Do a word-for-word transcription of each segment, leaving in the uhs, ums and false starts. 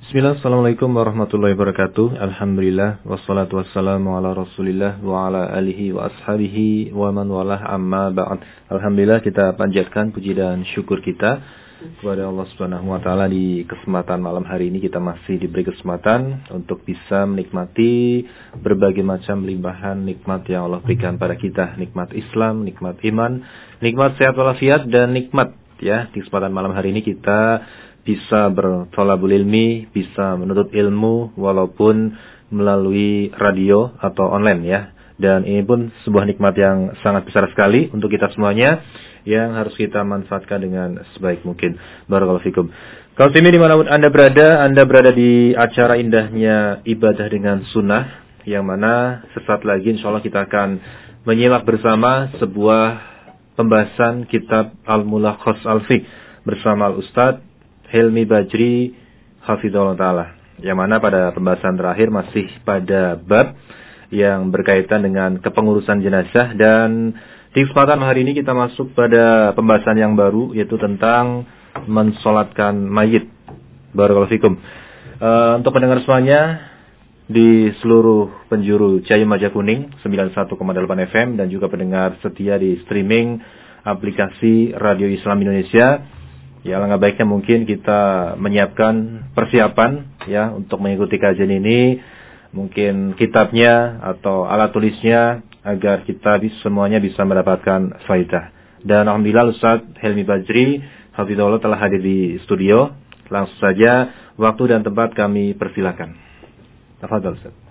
Bismillah, assalamualaikum warahmatullahi wabarakatuh. Alhamdulillah, wassalatu wassalamu ala rasulillah wa ala alihi wa ashabihi wa man walah amma ba'd. Alhamdulillah, kita panjatkan puji dan syukur kita kepada Allah Subhanahu wa taala. Di kesempatan malam hari ini kita masih diberi kesempatan untuk bisa menikmati berbagai macam limpahan nikmat yang Allah berikan pada kita, nikmat Islam, nikmat iman, nikmat sehat walafiat, dan nikmat ya di kesempatan malam hari ini kita bisa bertolabul ilmi, bisa menuntut ilmu walaupun melalui radio atau online ya. Dan ini pun sebuah nikmat yang sangat besar sekali untuk kita semuanya yang harus kita manfaatkan dengan sebaik mungkin. Barakallahu fikum. Kalau ini dimanapun Anda berada, Anda berada di acara indahnya ibadah dengan sunnah, yang mana sesaat lagi insya Allah kita akan menyimak bersama sebuah pembahasan kitab Al-Mulakhas Al-Fiqh bersama Al-Ustadz Helmi Bajri Hafizahullah Ta'ala, yang mana pada pembahasan terakhir masih pada bab yang berkaitan dengan kepengurusan jenazah, dan di kesempatan hari ini kita masuk pada pembahasan yang baru, yaitu tentang mensolatkan mayit. Barakallahu fikum. Uh, untuk pendengar semuanya di seluruh penjuru Jaya Maja Kuning sembilan puluh satu koma delapan F M dan juga pendengar setia di streaming aplikasi Radio Islam Indonesia. Ya, alangkah baiknya mungkin kita menyiapkan persiapan ya untuk mengikuti kajian ini, mungkin kitabnya atau alat tulisnya, agar kita semuanya bisa mendapatkan faidah. Dan alhamdulillah Ustaz Helmi Bajri Hafizahullah telah hadir di studio. Langsung saja waktu dan tempat kami persilakan. Tafadhol Ustaz.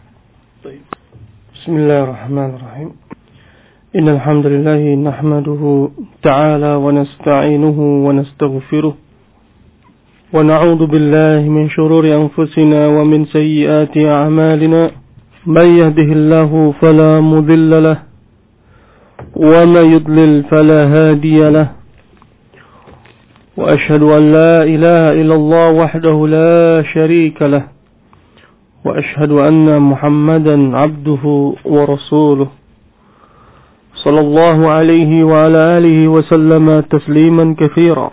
Bismillahirrahmanirrahim. Innal hamdalillah nahmaduhu ta'ala wa nasta'inuhu wa nastaghfiruh wa na'udzu billahi min shururi anfusina wa min sayyiati a'malina may yahdihillahu fala mudilla lahu wa may yudlil fala hadiya lahu wa ashhadu an la ilaha illallah wahdahu la sharika lahu wa ashhadu anna Muhammadan 'abduhu wa rasuluh صلى الله عليه وعلى آله وسلم تسليما كثيرا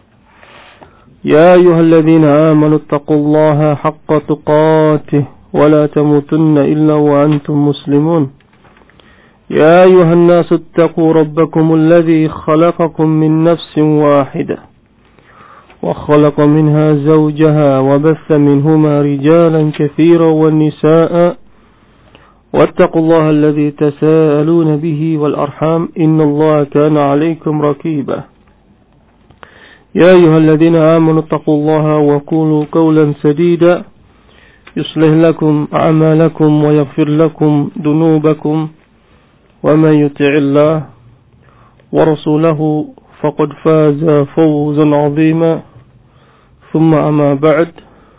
يا أيها الذين آمنوا اتقوا الله حق تقاته ولا تموتن إلا وأنتم مسلمون يا أيها الناس اتقوا ربكم الذي خلقكم من نفس واحدة وخلق منها زوجها وبث منهما رجالا كثيرا والنساء واتقوا الله الذي تساءلون به والأرحام إن الله كان عليكم رقيبا يا أيها الذين آمنوا اتقوا الله وقولوا قولا سديدا يصلح لكم أعمالكم ويغفر لكم ذنوبكم ومن يطع الله ورسوله فقد فاز فوزا عظيما ثم أما بعد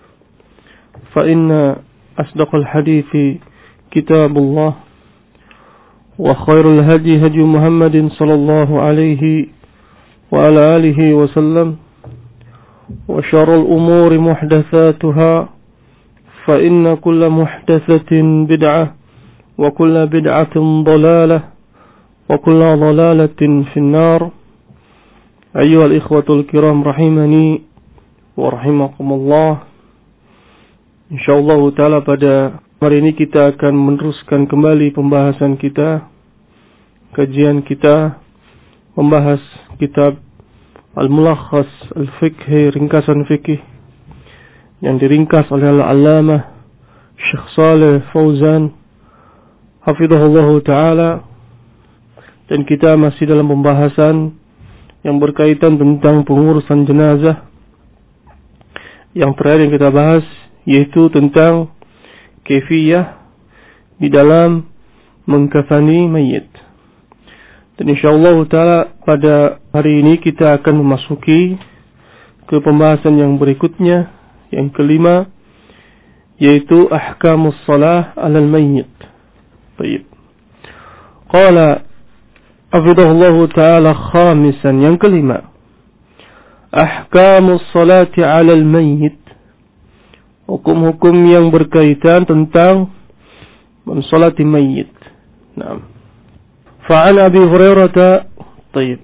فإن أصدق الحديث كتاب الله وخير الهدي هدي محمد صلى الله عليه وعلى آله وسلم وشر الأمور محدثاتها فإن كل محدثة بدعة وكل بدعة ضلالة وكل ضلالة في النار. أيها الإخوة الكرام رحمني ورحمكم الله. InsyaAllah ta'ala pada hari ini kita akan meneruskan kembali pembahasan kita, kajian kita, membahas kitab Al-Mulakhas Al-Fiqh, ringkasan fikih, yang diringkas oleh Al-Allamah Syekh Shalih Fauzan Hafizahullah Ta'ala. Dan kita masih dalam pembahasan yang berkaitan tentang pengurusan jenazah. Yang terakhir yang kita bahas yaitu tentang kaifiyah di dalam mengkafani mayit. Dan insyaallah taala pada hari ini kita akan memasuki ke pembahasan yang berikutnya, yang kelima, yaitu ahkamus shalah 'alal mayyit. Baik. Qala hafizahullah taala khamisan, yang kelima, ahkamus salati 'alal mayyit. Hukum-hukum yang berkaitan tentang mensolati mayit. Naam. Fa'an Abi Hurairah, طيب.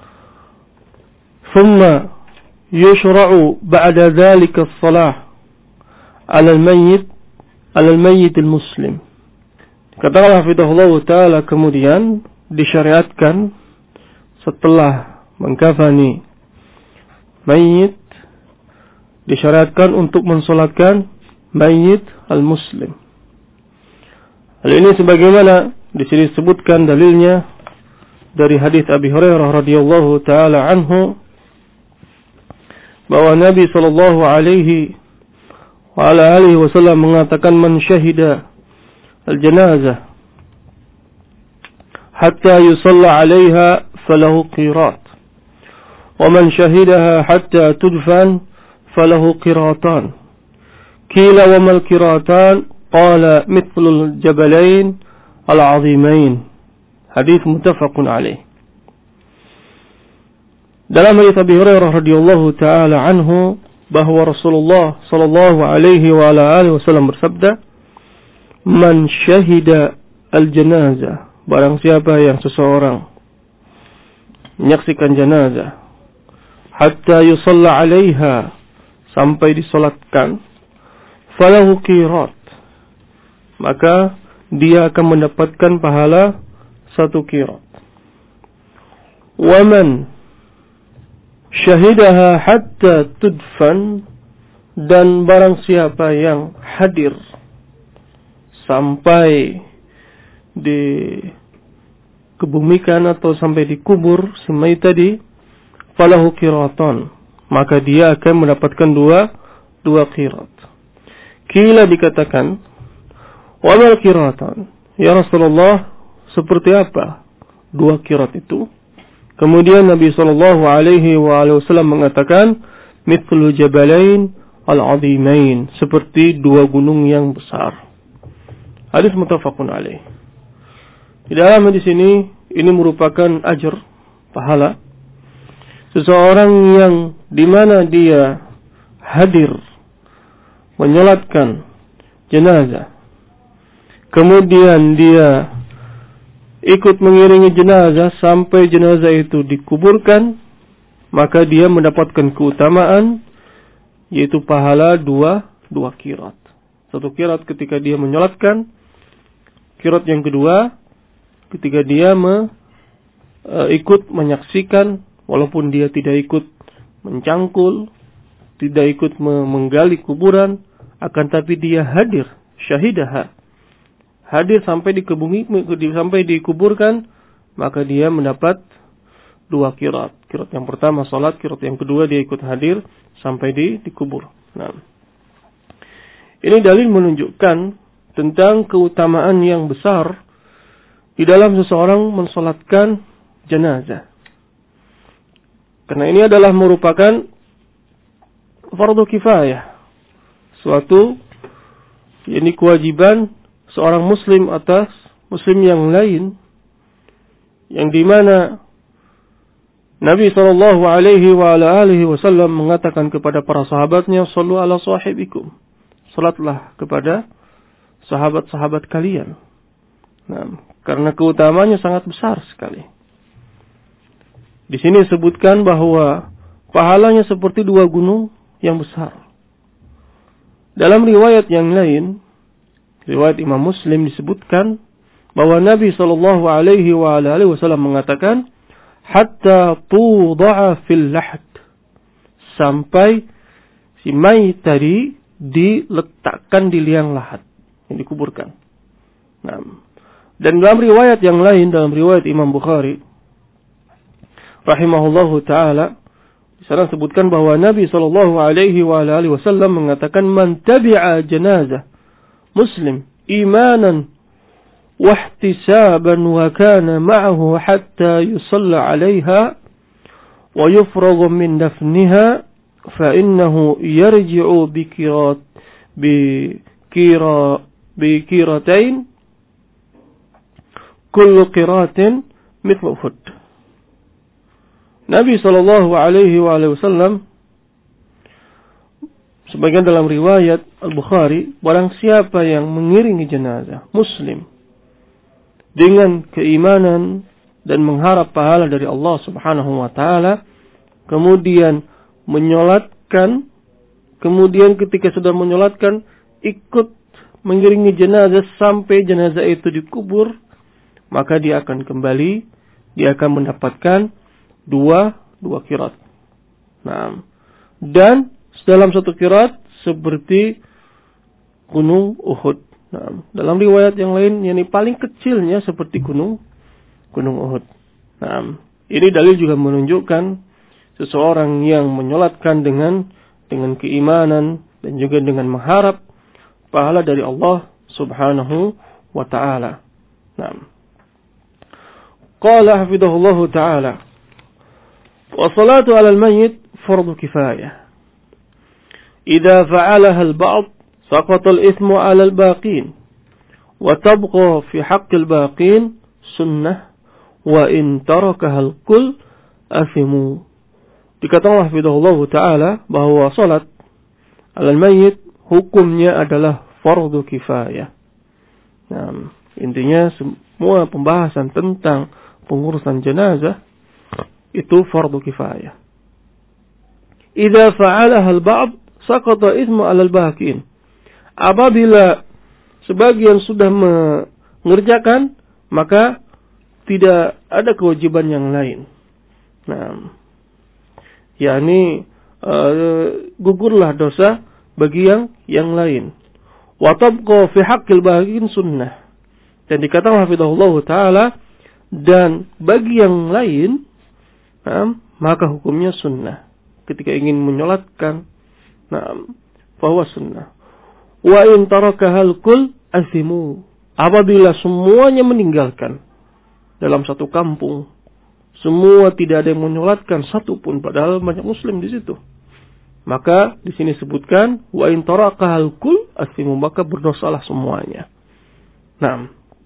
ثم يشرع بعد ذلك الصلاة 'alal mayyit 'alal mayyitil muslim. Kata hafizahullah taala, kemudian disyariatkan setelah mengkafani mayit, disyariatkan untuk mensolatkan mayit al-muslim. Hal ini sebagaimana di sini disebutkan dalilnya dari hadis Abi Hurairah radhiyallahu taala anhu, bahwa Nabi sallallahu alaihi wa ala alihi wasallam mengatakan, man syahida al-janazah hatta yusalla 'alaiha falahu qirat, wa man syahidaha hatta tudfan falahu qiratan. Qila wa mal qiratan? Qala mithlul jabalain al-'azimain. Hadis muttafaqun alaih. Dalam hadis Abi Hurairah radhiyallahu taala anhu bahwa Rasulullah sallallahu alaihi wa ala alihi wasallam bersabda, man syahida al-janazah, barang siapa yang seseorang menyaksikan jenazah, hatta yusalla 'alaiha, sampai disolatkan, falahu qirat, maka dia akan mendapatkan pahala satu qirat. Wa man syahidaha hatta tudfan, dan barang siapa yang hadir sampai dikebumikan atau sampai dikubur si mayit tadi, falahu qiratan, maka dia akan mendapatkan dua dua qirat. Kila dikatakan, wa mal qiratan, ya Rasulullah, seperti apa dua qirat itu? Kemudian Nabi sallallahu alaihi wasallam mengatakan, mithlu jabalain al-'azimain, seperti dua gunung yang besar. Hadis muttafaqun alaih. Di dalam hadis ini, ini merupakan ajr, pahala seseorang yang dimana dia hadir menyolatkan jenazah, kemudian dia ikut mengiringi jenazah sampai jenazah itu dikuburkan, maka dia mendapatkan keutamaan, yaitu pahala dua dua qirat. Satu qirat ketika dia menyolatkan, qirat yang kedua ketika dia me, e, ikut menyaksikan, walaupun dia tidak ikut mencangkul, tidak ikut menggali kuburan, akan tapi dia hadir, syahidah, hadir sampai di kebumi, sampai dikuburkan, maka dia mendapat dua qirat. Qirat yang pertama salat, qirat yang kedua dia ikut hadir sampai di dikubur. Nah, ini dalil menunjukkan tentang keutamaan yang besar di dalam seseorang mensolatkan jenazah. Karena ini adalah merupakan fardu kifayah, suatu ini kewajiban seorang muslim atas muslim yang lain, yang dimana Nabi sallallahu alaihi wa ala alihi wasallam mengatakan kepada para sahabatnya, sallu ala sahibikum, salatlah kepada sahabat-sahabat kalian. Nah, karena keutamanya sangat besar sekali. Di sini disebutkan bahwa pahalanya seperti dua gunung yang besar. Dalam riwayat yang lain, riwayat Imam Muslim, disebutkan bahwa Nabi sallallahu alaihi wa alihi wasallam mengatakan, hatta tuda'a fil lahd, sampai si mayit tadi diletakkan di liang lahat, yang dikuburkan. Nah, dan dalam riwayat yang lain, dalam riwayat Imam Bukhari rahimahullahu taala, di sana disebutkan bahwa Nabi sallallahu alaihi wa alihi wasallam mengatakan, man tabi'a janazah muslim imanan wa ihtisaban wa kana ma'ahu hatta yusalla 'alaiha wa yufraghu min dafniha fa innahu yarji'u bi qirat bi qira bi qiratain kullu qiratin mithlu hud. Nabi sallallahu alaihi wasallam, sebagian dalam riwayat Al-Bukhari, barang siapa yang mengiringi jenazah muslim dengan keimanan dan mengharap pahala dari Allah Subhanahu wa taala, kemudian menyolatkan, kemudian ketika sudah menyolatkan ikut mengiringi jenazah sampai jenazah itu dikubur, maka dia akan kembali, dia akan mendapatkan dua dua qirat. Nah, dan dalam satu qirat seperti gunung Uhud. Nah, dalam riwayat yang lain, yang paling kecilnya seperti gunung gunung Uhud. Nah, ini dalil juga menunjukkan seseorang yang menyolatkan dengan dengan keimanan dan juga dengan mengharap pahala dari Allah Subhanahu wa taala. Nah, qala hafidhahullah taala, wa salatu 'ala al-mayyit fardu kifayah. Idza fa'alaha al-ba'd saqata al-ithmu 'ala al-baqin wa tabqa fi haqq al-baqin sunnah wa in tarakaha al-kull athimu. Dikatakan hafidhahullah taala bahwa salat 'ala al-mayyit hukumnya adalah fardu kifayah. Nah, intinya semua pembahasan tentang pengurusan jenazah itu fardu kifayah. Idza fa'alaha al-ba'd saqata ithmu 'ala al-baqin. Apabila sebagian sudah mengerjakan, maka tidak ada kewajiban yang lain. Nah, yakni uh, gugurlah dosa bagi yang yang lain. Wa tabqa fi haqqil baqin sunnah. Dan dikatakan hafizahullah taala, dan bagi yang lain, nah, maka hukumnya sunnah. Ketika ingin menyolatkan, nah, bahwa sunnah. Wa in tarakahal kull athimu. Apabila semuanya meninggalkan dalam satu kampung, semua tidak ada yang menyolatkan satu pun, padahal banyak muslim di situ, maka di sini sebutkan wa in tarakahal kull athimu, maka berdosalah semuanya. Nah,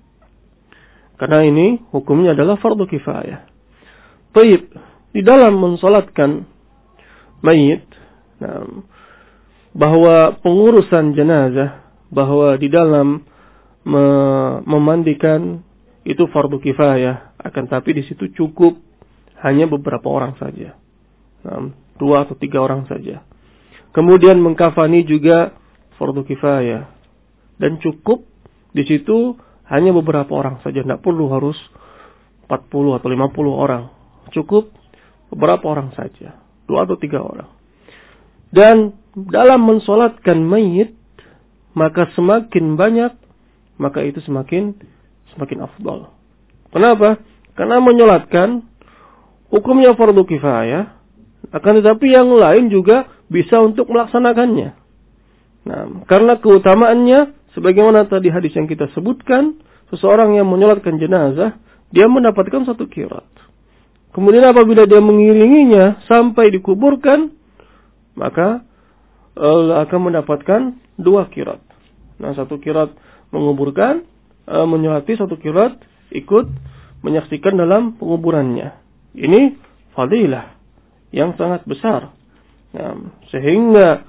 karena ini hukumnya adalah fardu kifayah. Baik, di dalam mensalatkan mayit, nah, bahwa pengurusan jenazah, bahwa di dalam me- memandikan itu fardu kifayah, akan tapi di situ cukup hanya beberapa orang saja, nah, dua atau tiga orang saja. Kemudian mengkafani juga fardu kifayah, dan cukup di situ hanya beberapa orang saja, tidak perlu harus empat puluh atau lima puluh orang, cukup beberapa orang saja, dua atau tiga orang. Dan dalam mensolatkan mayit, maka semakin banyak, maka itu semakin semakin afdal. Kenapa? Karena menyolatkan hukumnya fardu kifayah, akan tetapi yang lain juga bisa untuk melaksanakannya. Nah, karena keutamaannya, sebagaimana tadi hadis yang kita sebutkan, seseorang yang menyolatkan jenazah, dia mendapatkan satu qirat. Kemudian apabila dia mengiringinya sampai dikuburkan, maka uh, akan mendapatkan dua qirat. Nah, satu qirat menguburkan, uh, menyolati, satu qirat ikut menyaksikan dalam penguburannya. Ini fadilah yang sangat besar. Nah, sehingga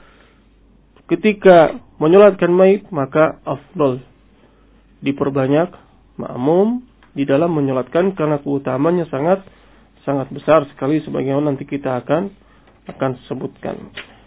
ketika menyolatkan mayit, maka afdal diperbanyak makmum di dalam menyolatkan, karena keutamanya sangat sangat besar sekali, sebagaimana nanti kita akan akan sebutkan.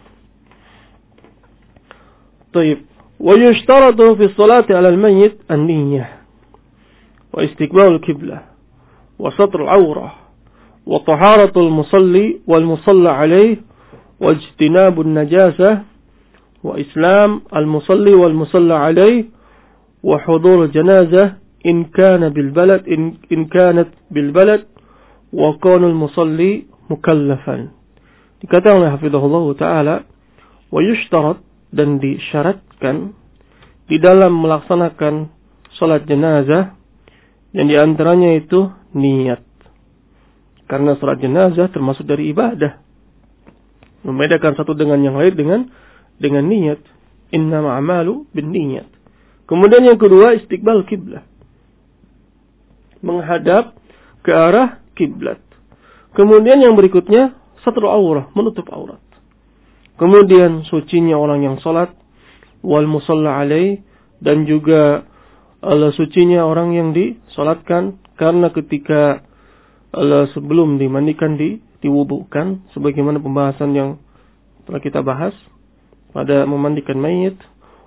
Baik, wa yushtaratu fi sholati 'ala al-mayyit an-niyyah wa istiqbal al-qiblah wa satr al-'awrah wa taharatu al-musalli wal musalla 'alayhi wa ijtinabu an-najasah wa islam al-musalli wal musalla 'alayhi wa hudur al-janazah in kana bil balad in, in kanat bil balad wa kana al-musalli mukallafan. Dikatakan oleh hafizahullah taala, wa yushtarat, dan disyaratkan di dalam melaksanakan salat jenazah, yang diantaranya itu niat. Karena salat jenazah termasuk dari ibadah. Membedakan satu dengan yang lain dengan dengan niat. Innamal a'malu binniyat. Kemudian yang kedua, istiqbal kiblah, menghadap ke arah kiblat. Kemudian yang berikutnya, satrul aurah, menutup aurat. Kemudian sucinya orang yang salat, wal musalla alaih, dan juga Allah sucinya orang yang disalatkan, karena ketika Allah sebelum dimandikan di diwudukan, sebagaimana pembahasan yang telah kita bahas pada memandikan mayit.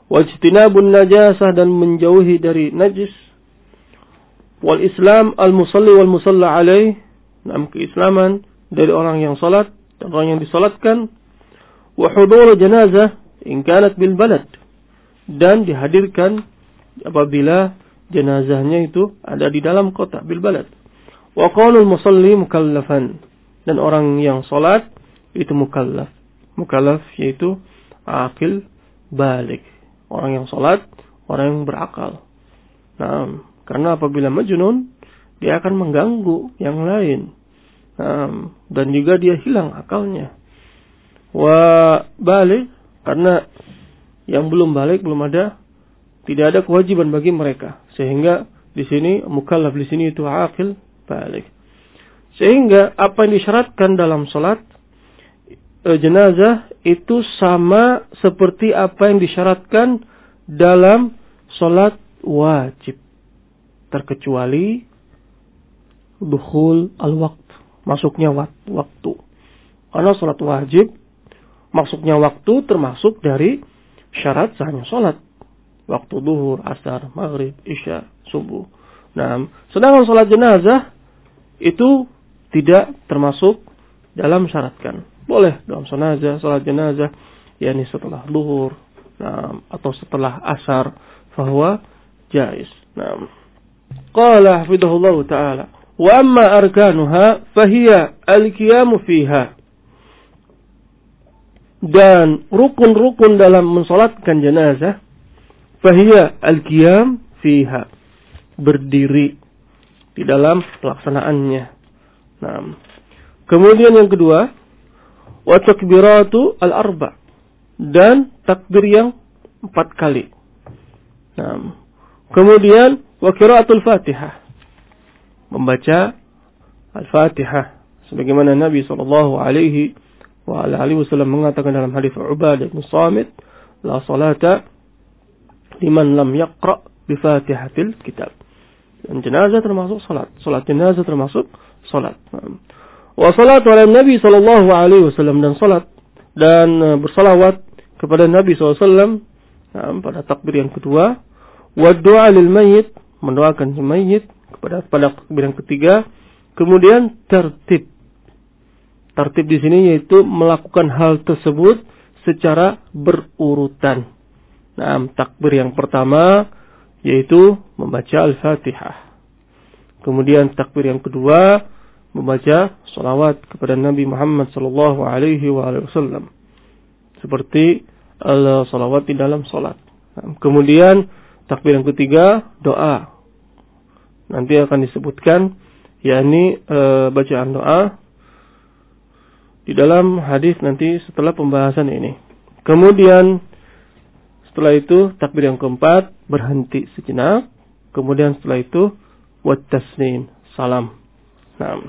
wajtinabun najasah, dan menjauhi dari najis, wal Islam al-musalli wal musalla alaih, nam keislaman dari orang yang salat dan orang yang disalatkan, wa hudur janazah in kanat bil balad, dan dihadirkan apabila jenazahnya itu ada di dalam kota, bil balad, wa qaulul musalli mukallafan, dan orang yang salat itu mukallaf. Mukallaf yaitu akil balik, orang yang salat, orang yang berakal. Nah, karena apabila majnun, dia akan mengganggu yang lain. Nah, dan juga dia hilang akalnya. Wa balik, karena yang belum balik, belum ada, tidak ada kewajiban bagi mereka. Sehingga di sini mukallaf di sini itu akil balik. Sehingga apa yang disyaratkan dalam salat e, jenazah itu sama seperti apa yang disyaratkan dalam salat wajib, terkecuali dukhul al-waqt, masuknya waktu. Karena salat wajib masuknya waktu termasuk dari syarat sahnya salat. Waktu duhur, asar, maghrib, isya, subuh. Nah, sedangkan salat jenazah itu tidak termasuk dalam syaratkan. Boleh dalam jenazah, salat jenazah, yakni setelah duhur, nah, atau setelah asar, fahuwa jaiz. Nah, qala hafidhahullah ta'ala, wa amma arkanuha fahiya al-qiyamu fiha. Dan rukun-rukun dalam mensolatkan jenazah, fahiya al-qiyam fiha, berdiri di dalam pelaksanaannya. Nah, kemudian yang kedua, wa takbiratu al-arba, dan takbir yang empat kali. Nah, kemudian wa qiraatul Fatihah, membaca al-Fatihah, sebagaimana Nabi sallallahu alaihi wa alihi wasallam mengatakan dalam hadis Ubadah bin Samit, la salata liman lam yaqra bi Fatihatil kitab. Dan jenazah termasuk salat. Salat jenazah termasuk salat. Wa salatu ala Nabi sallallahu alaihi wasallam, dan salat dan bersalawat kepada Nabi sallallahu alaihi wasallam pada takbir yang kedua. Wa du'a lil mayyit, mendoakan si mayit kepada pada takbir yang ketiga. Kemudian tertib. Tertib di sini yaitu melakukan hal tersebut secara berurutan. Nah, takbir yang pertama yaitu membaca Al-Fatihah. Kemudian takbir yang kedua membaca salawat kepada Nabi Muhammad sallallahu alaihi wasallam, seperti al-salawat di dalam salat. Nah, kemudian takbir yang ketiga doa. Nanti akan disebutkan yakni e, bacaan doa di dalam hadis nanti setelah pembahasan ini. Kemudian setelah itu takbir yang keempat berhenti sejenak. Kemudian setelah itu wat taslim, salam. Nah,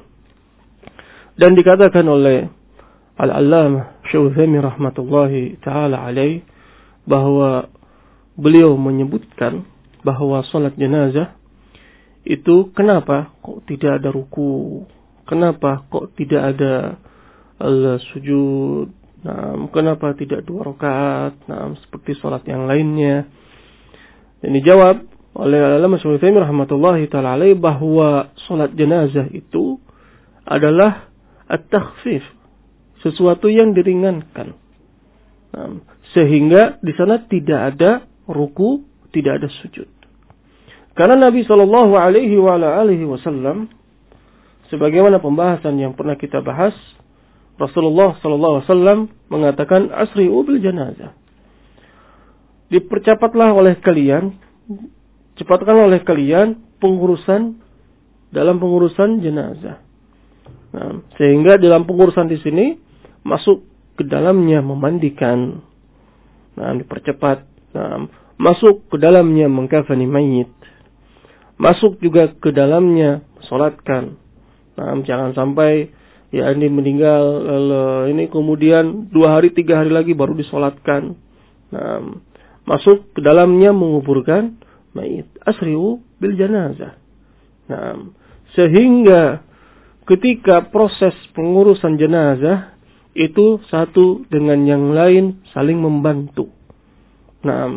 dan dikatakan oleh Al-Allamah Syautsani rahmatullahi taala alaih bahwa beliau menyebutkan bahwa salat jenazah itu kenapa kok tidak ada ruku, kenapa kok tidak ada al-sujud, nah, kenapa tidak dua rakaat, nah, seperti salat yang lainnya. Dan dijawab oleh Al-Allamah Syautsani rahmatullahi taala alaih bahwa salat jenazah itu adalah at-takhfif, sesuatu yang diringankan. Nah, sehingga di sana tidak ada ruku, tidak ada sujud. Karena Nabi sallallahu alaihi wa alihi wasallam, sebagaimana pembahasan yang pernah kita bahas, Rasulullah sallallahu alaihi wasallam mengatakan asri'u bil janazah. Dipercepatlah oleh kalian, cepatkanlah oleh kalian pengurusan dalam pengurusan jenazah. Nah, sehingga dalam pengurusan di sini masuk ke dalamnya memandikan, nah, dipercepat, nah, masuk ke dalamnya mengkafani mayit, masuk juga ke dalamnya salatkan. Nah, jangan sampai ya ini meninggal ini kemudian dua hari tiga hari lagi baru disolatkan. Nah, masuk ke dalamnya menguburkan mayit. Asri'u bil janazah. Nah, sehingga ketika proses pengurusan jenazah itu satu dengan yang lain saling membantu. Nah,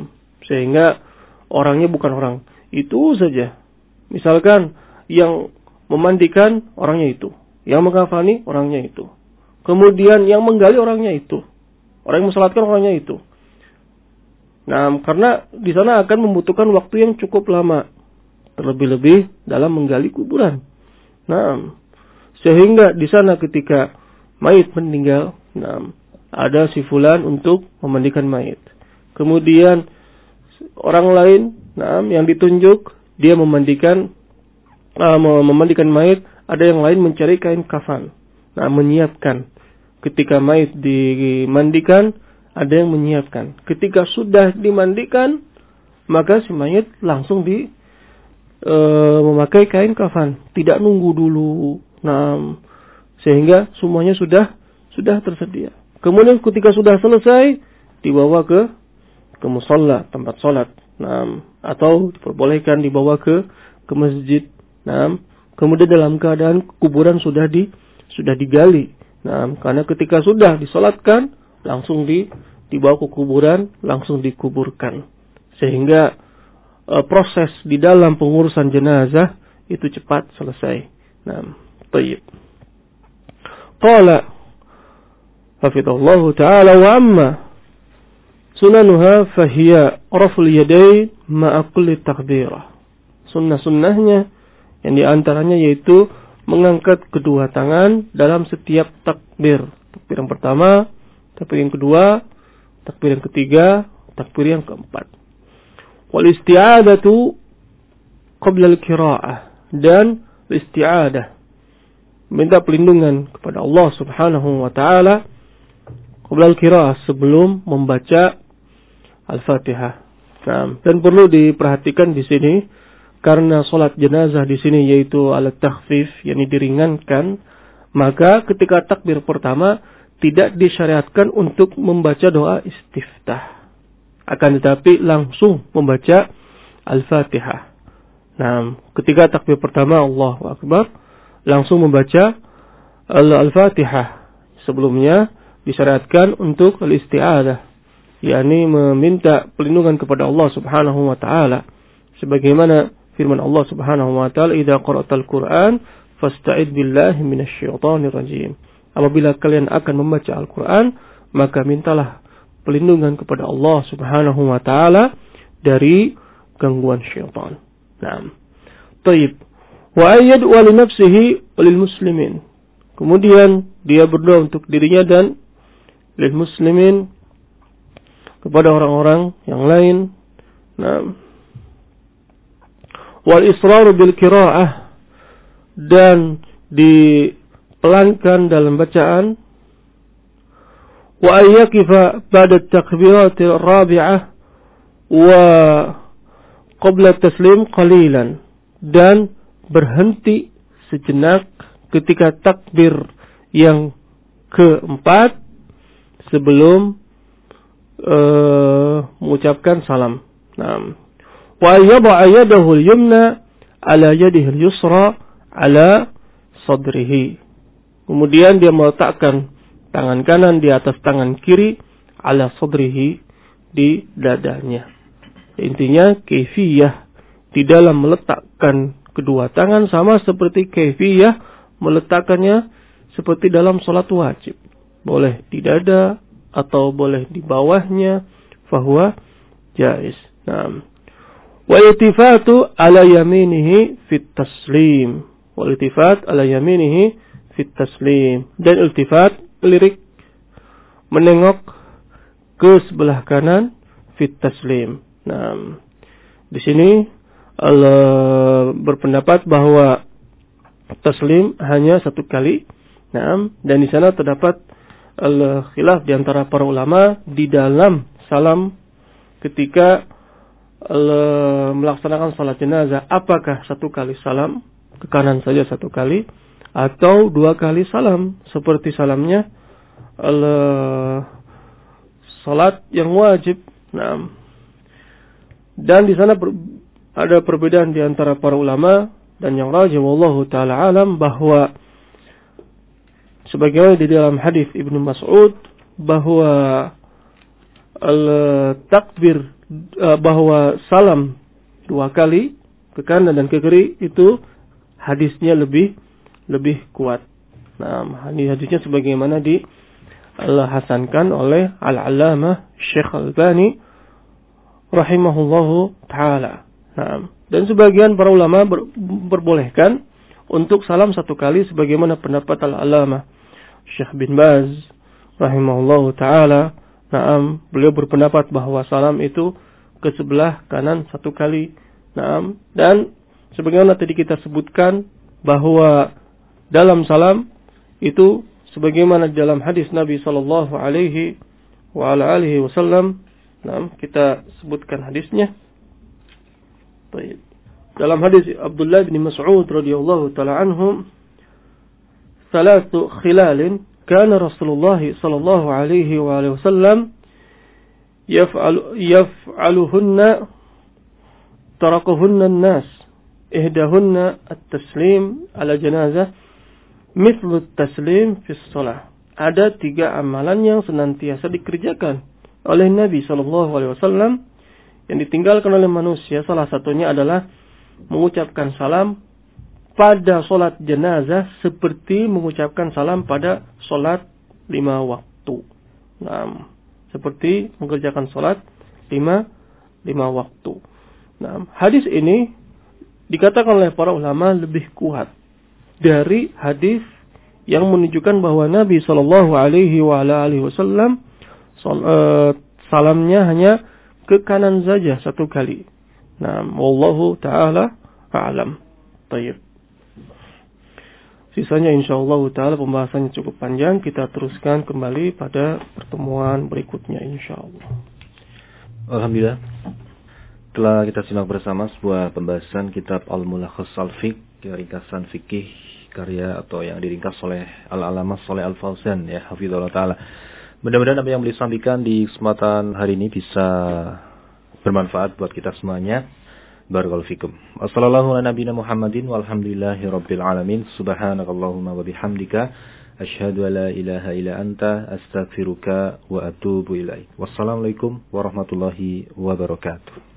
Sehingga orangnya bukan orang itu saja. Misalkan yang memandikan orangnya itu, yang mengkafani orangnya itu, kemudian yang menggali orangnya itu, orang yang mensalatkan orangnya itu. Nah, karena di sana akan membutuhkan waktu yang cukup lama, terlebih-lebih dalam menggali kuburan. Nah, sehingga di sana ketika mayit meninggal, nah, ada si fulan untuk memandikan mayit. Kemudian orang lain, nah, yang ditunjuk dia memandikan uh, memandikan mayit, ada yang lain mencari kain kafan. Nah, menyiapkan. Ketika mayit dimandikan, ada yang menyiapkan. Ketika sudah dimandikan, maka si mayit langsung di uh, memakai kain kafan, tidak nunggu dulu. Nah, sehingga semuanya sudah sudah tersedia. Kemudian ketika sudah selesai, dibawa ke ke musalla, tempat salat. Nah, atau diperbolehkan dibawa ke ke masjid. Nah, kemudian dalam keadaan kuburan sudah di sudah digali. Nah, karena ketika sudah disolatkan, langsung di dibawa ke kuburan, langsung dikuburkan. Sehingga e, proses di dalam pengurusan jenazah itu cepat selesai. Nah, tayyib. Qala hafidhallahu ta'ala wa amma sunanuha fahiya raful yadayn ma'a kulli takbirah. Sunnah-sunnahnya yang diantaranya yaitu mengangkat kedua tangan dalam setiap takbir. Takbir yang pertama, takbir yang kedua, takbir yang ketiga, takbir yang keempat. Wal isti'adatu qabla al-qira'ah, dan isti'adah, minta perlindungan kepada Allah Subhanahu wa taala qabla al-qira'ah, sebelum membaca Al-Fatihah. Nah, dan perlu diperhatikan di sini karena salat jenazah di sini yaitu alat takhfif, yakni diringankan, maka ketika takbir pertama tidak disyariatkan untuk membaca doa istiftah. Akan tetapi langsung membaca Al-Fatihah. Nah, ketika takbir pertama Allahu Akbar, langsung membaca Al-Fatihah. Sebelumnya disyariatkan untuk al-isti'adah, yakni meminta perlindungan kepada Allah Subhanahu wa taala. Sebagaimana firman Allah Subhanahu wa taala, "Idza qara'tal Qur'an fasta'id billahi minasyaitonir rajim." Apabila kalian akan membaca Al-Qur'an, maka mintalah perlindungan kepada Allah Subhanahu wa taala dari gangguan syaitan. Naam. Baik. Wa ayyad'u li nafsihi wa lil muslimin. Kemudian dia berdoa untuk dirinya dan lil muslimin, kepada orang-orang yang lain. Naam. Wal israr bil qiraah, dan dipelankan dalam bacaan. Wa ayyakifa ba'da at-takbirat ar-rabi'ah wa qabla at-taslim qalilan, dan berhenti sejenak ketika takbir yang keempat sebelum uh, mengucapkan salam. Naam. Wa yada'a yadahu al-yumna ala yadihi al-yusra ala sadrihi. Kemudian dia meletakkan tangan kanan di atas tangan kiri ala sadrihi, di dadanya. Intinya kaifiyah di dalam meletakkan kedua tangan sama seperti kaifiyah meletakkannya seperti dalam salat wajib. Boleh di dada atau boleh di bawahnya, fahuwa jaiz. Naam. Wa iltifatu ala yaminihi fit taslim. Wa iltifat ala yaminihi fit taslim. Dan iltifat, lirik, menengok ke sebelah kanan, fit taslim. Nah, di sini Allah berpendapat bahwa taslim hanya satu kali. Nah, dan di sana terdapat al-khilaf di antara para ulama di dalam salam ketika al- melaksanakan salat jenazah, apakah satu kali salam ke kanan saja satu kali atau dua kali salam seperti salamnya al- salat yang wajib. Nah, dan di sana per- ada perbedaan di antara para ulama, dan yang rajih wallahu taala alam bahwa sebagaimana di dalam hadis Ibnu Mas'ud bahwa al-takbir uh, bahwa salam dua kali ke kanan dan ke kiri itu hadisnya lebih lebih kuat. Nah, hadisnya sebagaimana di al-hasankan oleh Al-Allamah Syekh Al-Albani rahimahullahu taala. Nah, dan sebagian para ulama ber, berbolehkan untuk salam satu kali sebagaimana pendapat Al-Allamah Syekh bin Baz rahimahullahu taala. Nah, beliau berpendapat bahwa salam itu ke sebelah kanan satu kali. Nah, dan sebagaimana tadi kita sebutkan bahwa dalam salam itu sebagaimana dalam hadis Nabi sallallahu alaihi wa ala alihi wasallam, nah, kita sebutkan hadisnya. Baik. Dalam hadis Abdullah bin Mas'ud radhiyallahu taala anhu, "Thalathu khilalin kana Rasulullah sallallahu alaihi wa alihi wasallam yaf'alu yaf'aluhunna tarakuhunna an-nas. Ihdahunna at-taslim ala janazah mithlu at-taslim fi shalah." Ada tiga amalan yang senantiasa dikerjakan oleh Nabi sallallahu alaihi wasallam yang ditinggalkan oleh manusia. Salah satunya adalah mengucapkan salam pada solat jenazah seperti mengucapkan salam pada solat lima waktu. Nah, seperti mengerjakan solat lima lima waktu. Nah, hadis ini dikatakan oleh para ulama lebih kuat dari hadis yang menunjukkan bahwa Nabi Shallallahu Alaihi Wasallam salamnya hanya ke kanan saja satu kali. Nah, wallahu taala a'lam. Baik. Sisanya insyaallah taala pembahasannya cukup panjang, kita teruskan kembali pada pertemuan berikutnya insyaallah. Alhamdulillah. Telah kita simak bersama sebuah pembahasan kitab Al-Mulakhas Al-Fiqh, ringkasan fikih karya atau yang diringkas oleh Al-Allamah Shalih Al-Fauzan ya hafizallahu taala. Mudah-mudahan apa yang beliau sampaikan di kesempatan hari ini bisa bermanfaat buat kita semuanya. Barakallahu fikum. Wassallallahu ala nabiyina Muhammadin walhamdulillahi rabbil alamin. Subhanakallahumma wa bihamdika asyhadu an la ilaha illa anta astaghfiruka wa atubu ilaik. Wassalamualaikum warahmatullahi wabarakatuh.